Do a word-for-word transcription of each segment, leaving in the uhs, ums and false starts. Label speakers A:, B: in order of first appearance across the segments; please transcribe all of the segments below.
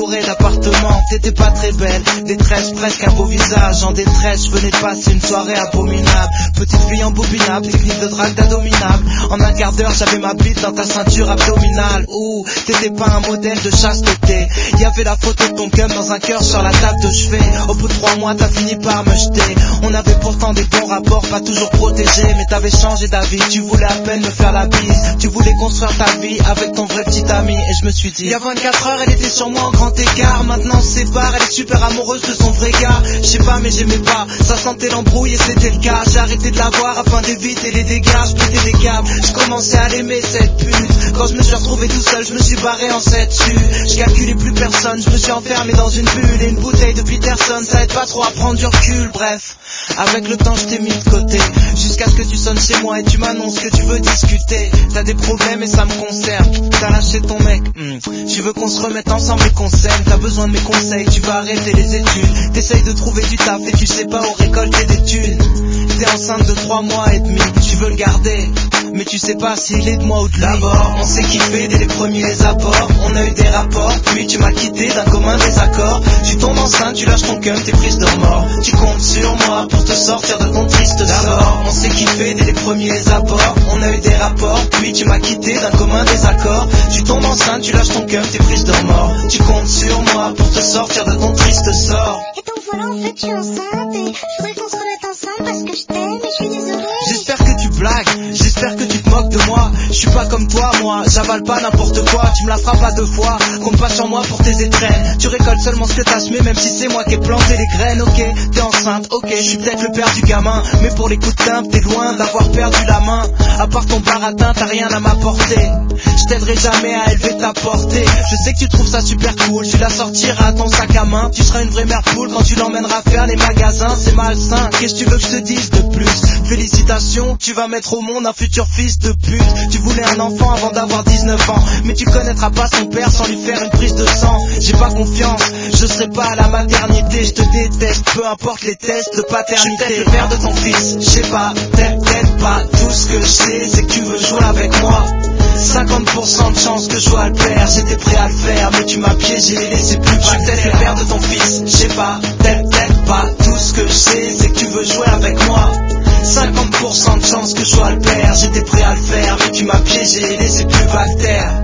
A: bourré d'appartements. T'étais pas très belle, détresse, presque un beau visage en détresse. Je venais de passer une soirée abominable. Petite fille embobinable, technique de drague d'adominable. En un quart d'heure j'avais ma bite dans ta ceinture abdominale. Ouh, t'étais pas un modèle de chasteté. Y'avait la photo de ton cum dans un cœur sur la table de chevet. Au bout de trois mois t'as fini par me jeter. On avait pourtant des bons rapports, pas toujours protégés. Mais t'avais changé d'avis, tu voulais à peine me faire la bise. Tu voulais construire ta vie avec ton vrai petit ami. Et je me suis dit, il y a vingt-quatre heures elle était sur moi en grand écart. Maintenant on se sépare, elle est super amoureuse de son vrai gars. Je sais pas mais j'aimais pas, ça sentait l'embrouille et c'était le cas. J'ai arrêté de la voir afin d'éviter les dégâts. Je pétais des câbles, je commençais à l'aimer cette pute. Quand je me suis retrouvé tout seul, je me suis barré en sept dessus. Je calculais plus personne, je me suis enfermé dans une bulle. Et une bouteille de Peterson, ça aide pas trop à prendre du recul. Bref, avec le temps je t'ai mis de côté, jusqu'à ce que tu sonnes chez moi et tu m'annonces que tu veux discuter. T'as des problèmes et ça me concerne. T'as lâché ton mec, hmm. Tu veux qu'on se remette ensemble et qu'on s'aime. T'as besoin de mes conseils, tu vas arrêter les études. T'essayes de trouver du taf et tu sais pas où récolter des thunes. T'es enceinte de trois mois et demi, tu veux le garder, mais tu sais pas s'il est de moi ou de lui. D'abord, on s'est kiffé dès les premiers apports. On a eu des rapports, puis tu m'as quitté d'un commun désaccord. Tu tombes enceinte, tu lâches ton cum, t'es prise de remords. Tu comptes sur moi pour te sortir de ton triste sort. D'abord, on s'est kiffé dès les premiers apports. On a eu des rapports, puis tu m'as quitté d'un commun désaccord. Tu tombes enceinte, tu lâches ton cum, t'es prise de remords. Tu comptes sur moi pour te sortir de ton triste sort.
B: Et donc voilà, en fait, je suis enceinte et je voudrais qu'on se remette ensemble parce que je t'aime et je suis désolée.
A: J'espère que tu blagues, j'espère que tu te moques de moi. Je suis pas comme toi, moi, j'avale pas n'importe quoi. Tu me la feras pas deux fois, compte pas sur moi pour tes étrennes. Tu récoltes seulement ce que t'as semé, même si c'est moi qui ai planté les graines. Ok, t'es enceinte, ok, je suis peut-être le père du gamin, mais pour les coups de timbre, t'es loin d'avoir perdu la main. À part ton baratin, t'as rien à m'apporter. Je t'aiderai jamais à élever ta portée. Je sais que tu trouves ça super cool, tu la sortiras à ton sac à main. Tu seras une vraie mère poule quand tu l'emmèneras faire les magasins. C'est malsain, qu'est-ce que tu veux que je te dise de plus? Félicitations, tu vas mettre au monde un futur fils de pute. Tu voulais un enfant avant d'avoir dix-neuf ans, mais tu connaîtras pas son père sans lui faire une prise de sang. J'ai pas confiance, je serai pas à la maternité. Je te déteste, peu importe les tests de paternité. Je suis peut-être le père de ton fils, je sais pas, peut-être pas. Tout ce que je sais, c'est que tu veux jouer avec moi. Cinquante pour cent de chance que je sois le père. J'étais prêt à le faire, mais tu m'as piégé, laissé plus bas. Je suis peut-être le père de ton fils, je sais pas, peut-être pas. Tout ce que je sais, c'est que tu veux jouer avec moi. Cinquante pour cent de chance que je sois le père. J'étais prêt à le faire, mais tu m'as piégé, laissé plus bas que terre.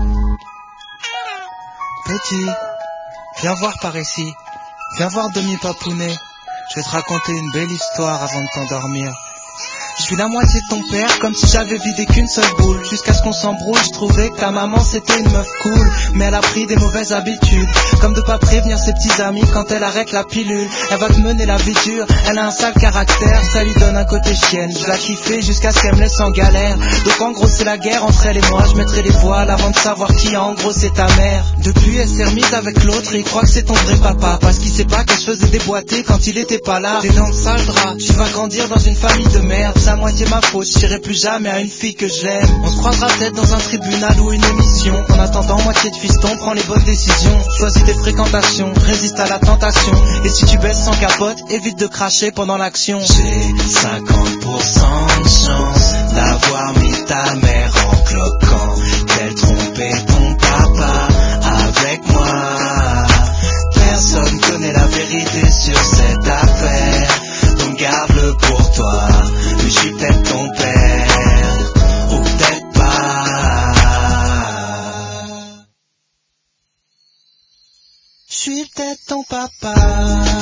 A: Petit, viens voir par ici, viens voir demi-papounet. Je vais te raconter une belle histoire avant de t'endormir. Je suis la moitié de ton père, comme si j'avais vidé qu'une seule boule. Jusqu'à ce qu'on s'embrouille, je trouvais que ta maman c'était une meuf cool. Mais elle a pris des mauvaises habitudes, comme de pas prévenir ses petits amis quand elle arrête la pilule. Elle va te mener la vie dure, elle a un sale caractère, ça lui donne un côté chienne. Je la kiffais jusqu'à ce qu'elle me laisse en galère. Donc en gros c'est la guerre entre elle et moi. Je mettrai les voiles avant de savoir qui en gros c'est ta mère. Depuis elle s'est remise avec l'autre et il croit que c'est ton vrai papa, parce qu'il sait pas qu'elle se faisait déboîter quand il était pas là. T'es dans le sale drap, tu vas grandir dans une famille de merde. C'est à moitié ma faute, je dirai plus jamais à une fille que j'aime. On se croisera peut-être dans un tribunal ou une émission. En attendant, moitié de fiston, prends les bonnes décisions. Choisis tes fréquentations, résiste à la tentation. Et si tu baisses sans capote, évite de cracher pendant l'action. J'ai cinquante pour cent de chance d'avoir mis ta mère en cloquant. Qu'elle trompait ton papa avec moi. Personne connaît la vérité sur cette affaire, donc garde-le pour toi. Mais je suis peut-être ton père, ou peut-être pas. Je suis peut-être ton papa.